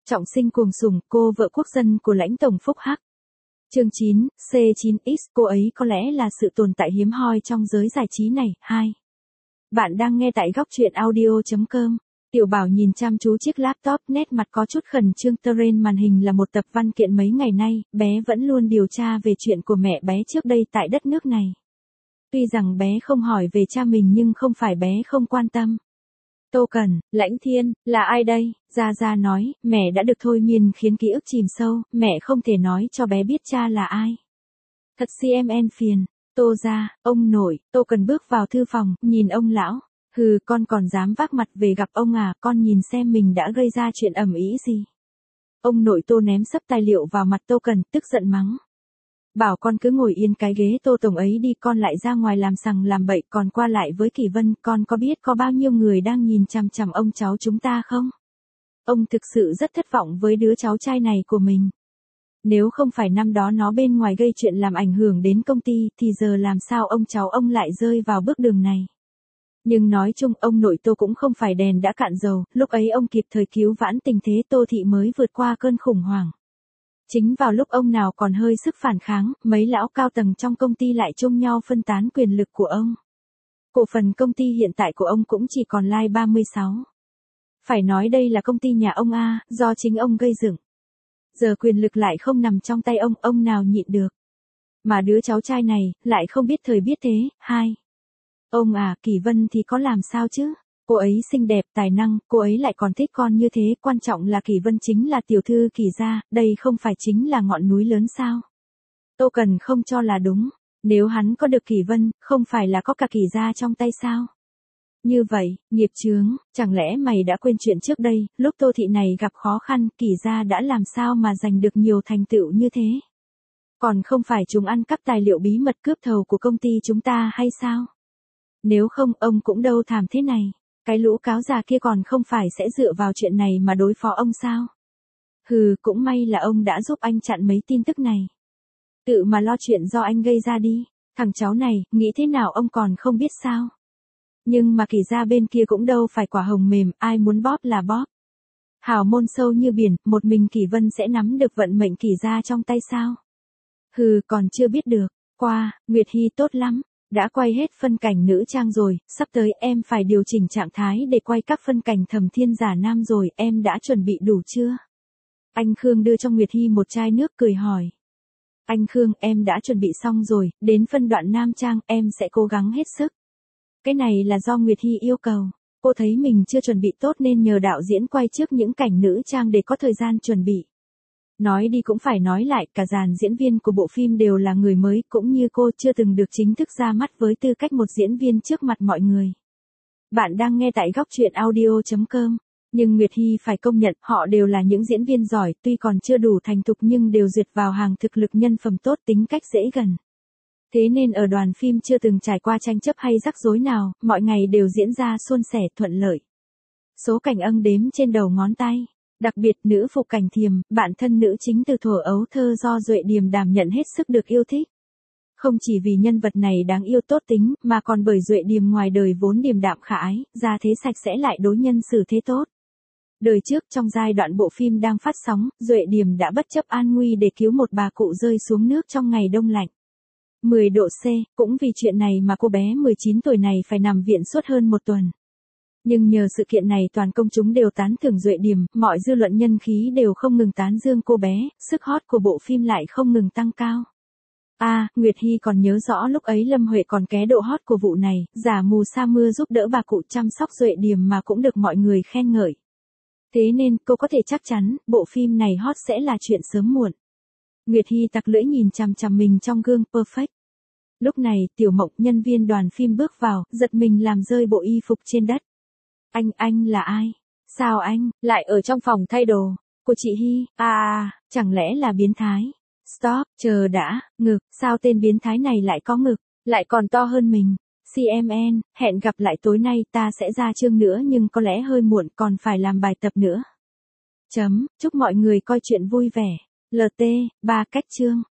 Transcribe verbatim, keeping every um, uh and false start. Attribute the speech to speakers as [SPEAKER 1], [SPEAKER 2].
[SPEAKER 1] Trọng sinh cuồng sủng, cô vợ quốc dân của lãnh tổng Phúc Hắc. Chương chín, C chín X, cô ấy có lẽ là sự tồn tại hiếm hoi trong giới giải trí này. hai. Bạn đang nghe tại góc truyện audio chấm com. Tiểu Bảo nhìn chăm chú chiếc laptop, nét mặt có chút khẩn trương. Trên màn hình là một tập văn kiện mấy ngày nay, bé vẫn luôn điều tra về chuyện của mẹ bé trước đây tại đất nước này. Tuy rằng bé không hỏi về cha mình nhưng không phải bé không quan tâm. Tô Cần, Lãnh Thiên, là ai đây? Gia Gia nói, mẹ đã được thôi miên khiến ký ức chìm sâu, mẹ không thể nói cho bé biết cha là ai. Thật cmn phiền. Tô Gia, ông nội. Tô Cần bước vào thư phòng, nhìn ông lão. Hừ, con còn dám vác mặt về gặp ông à, con nhìn xem mình đã gây ra chuyện ầm ĩ gì. Ông nội Tô ném sấp tài liệu vào mặt Tô Cần, tức giận mắng. Bảo con cứ ngồi yên cái ghế Tô tổng ấy đi, con lại ra ngoài làm sằng làm bậy, còn qua lại với Kỳ Vân, con có biết có bao nhiêu người đang nhìn chằm chằm ông cháu chúng ta không? Ông thực sự rất thất vọng với đứa cháu trai này của mình. Nếu không phải năm đó nó bên ngoài gây chuyện làm ảnh hưởng đến công ty, thì giờ làm sao ông cháu ông lại rơi vào bước đường này? Nhưng nói chung ông nội Tô cũng không phải đèn đã cạn dầu, lúc ấy ông kịp thời cứu vãn tình thế Tô thị mới vượt qua cơn khủng hoảng. Chính vào lúc ông nào còn hơi sức phản kháng, mấy lão cao tầng trong công ty lại chung nhau phân tán quyền lực của ông. Cổ phần công ty hiện tại của ông cũng chỉ còn lai ba mươi sáu. Phải nói đây là công ty nhà ông A, do chính ông gây dựng. Giờ quyền lực lại không nằm trong tay ông, ông nào nhịn được. Mà đứa cháu trai này, lại không biết thời biết thế. hai. Ông à, Kỳ Vân thì có làm sao chứ? Cô ấy xinh đẹp, tài năng, cô ấy lại còn thích con như thế, quan trọng là Kỳ Vân chính là tiểu thư Kỳ gia, đây không phải chính là ngọn núi lớn sao? Tô Cần không cho là đúng, nếu hắn có được Kỳ Vân, không phải là có cả Kỳ gia trong tay sao? Như vậy, nghiệp chướng, chẳng lẽ mày đã quên chuyện trước đây, lúc Tô thị này gặp khó khăn, Kỳ gia đã làm sao mà giành được nhiều thành tựu như thế? Còn không phải chúng ăn cắp tài liệu bí mật cướp thầu của công ty chúng ta hay sao? Nếu không, ông cũng đâu thảm thế này. Cái lũ cáo già kia còn không phải sẽ dựa vào chuyện này mà đối phó ông sao? Hừ, cũng may là ông đã giúp anh chặn mấy tin tức này. Tự mà lo chuyện do anh gây ra đi. Thằng cháu này, nghĩ thế nào ông còn không biết sao? Nhưng mà Kỳ gia bên kia cũng đâu phải quả hồng mềm, ai muốn bóp là bóp. Hào môn sâu như biển, một mình Kỳ Vân sẽ nắm được vận mệnh Kỳ gia trong tay sao? Hừ, còn chưa biết được. Qua, Nguyệt Hy tốt lắm. Đã quay hết phân cảnh nữ trang rồi, sắp tới em phải điều chỉnh trạng thái để quay các phân cảnh Thẩm Thiên giả nam rồi, em đã chuẩn bị đủ chưa? Anh Khương đưa cho Nguyệt Hy một chai nước cười hỏi. Anh Khương, em đã chuẩn bị xong rồi, đến phân đoạn nam trang, em sẽ cố gắng hết sức. Cái này là do Nguyệt Hy yêu cầu, cô thấy mình chưa chuẩn bị tốt nên nhờ đạo diễn quay trước những cảnh nữ trang để có thời gian chuẩn bị. Nói đi cũng phải nói lại, cả dàn diễn viên của bộ phim đều là người mới, cũng như cô chưa từng được chính thức ra mắt với tư cách một diễn viên trước mặt mọi người. Bạn đang nghe tại góc truyện audio chấm com. Nhưng Nguyệt Hy phải công nhận, họ đều là những diễn viên giỏi, tuy còn chưa đủ thành thục nhưng đều duyệt vào hàng thực lực nhân phẩm tốt, tính cách dễ gần. Thế nên ở đoàn phim chưa từng trải qua tranh chấp hay rắc rối nào, mọi ngày đều diễn ra suôn sẻ thuận lợi. Số cảnh ân đếm trên đầu ngón tay. Đặc biệt nữ phụ Cảnh Thiềm, bạn thân nữ chính từ thuở ấu thơ do Duệ Điềm đảm nhận hết sức được yêu thích. Không chỉ vì nhân vật này đáng yêu tốt tính, mà còn bởi Duệ Điềm ngoài đời vốn điềm đạm khả ái, ra thế sạch sẽ lại đối nhân xử thế tốt. Đời trước trong giai đoạn bộ phim đang phát sóng, Duệ Điềm đã bất chấp an nguy để cứu một bà cụ rơi xuống nước trong ngày đông lạnh. mười độ C, cũng vì chuyện này mà cô bé mười chín tuổi này phải nằm viện suốt hơn một tuần. Nhưng nhờ sự kiện này toàn công chúng đều tán thưởng Duệ Điềm, mọi dư luận nhân khí đều không ngừng tán dương cô bé, sức hot của bộ phim lại không ngừng tăng cao. À, Nguyệt Hy còn nhớ rõ lúc ấy Lâm Huệ còn ké độ hot của vụ này, giả mù sa mưa giúp đỡ bà cụ chăm sóc Duệ Điềm mà cũng được mọi người khen ngợi. Thế nên cô có thể chắc chắn, bộ phim này hot sẽ là chuyện sớm muộn. Nguyệt Hy tặc lưỡi nhìn chằm chằm mình trong gương perfect. Lúc này, Tiểu Mộng, nhân viên đoàn phim bước vào, giật mình làm rơi bộ y phục trên đất. Anh, anh là ai? Sao anh, lại ở trong phòng thay đồ, của chị Hy, à, chẳng lẽ là biến thái? Stop, chờ đã, ngực, sao tên biến thái này lại có ngực, lại còn to hơn mình? cmn, hẹn gặp lại tối nay, ta sẽ ra chương nữa nhưng có lẽ hơi muộn, còn phải làm bài tập nữa. Chấm, chúc mọi người coi chuyện vui vẻ. lờ tê, ba cách chương.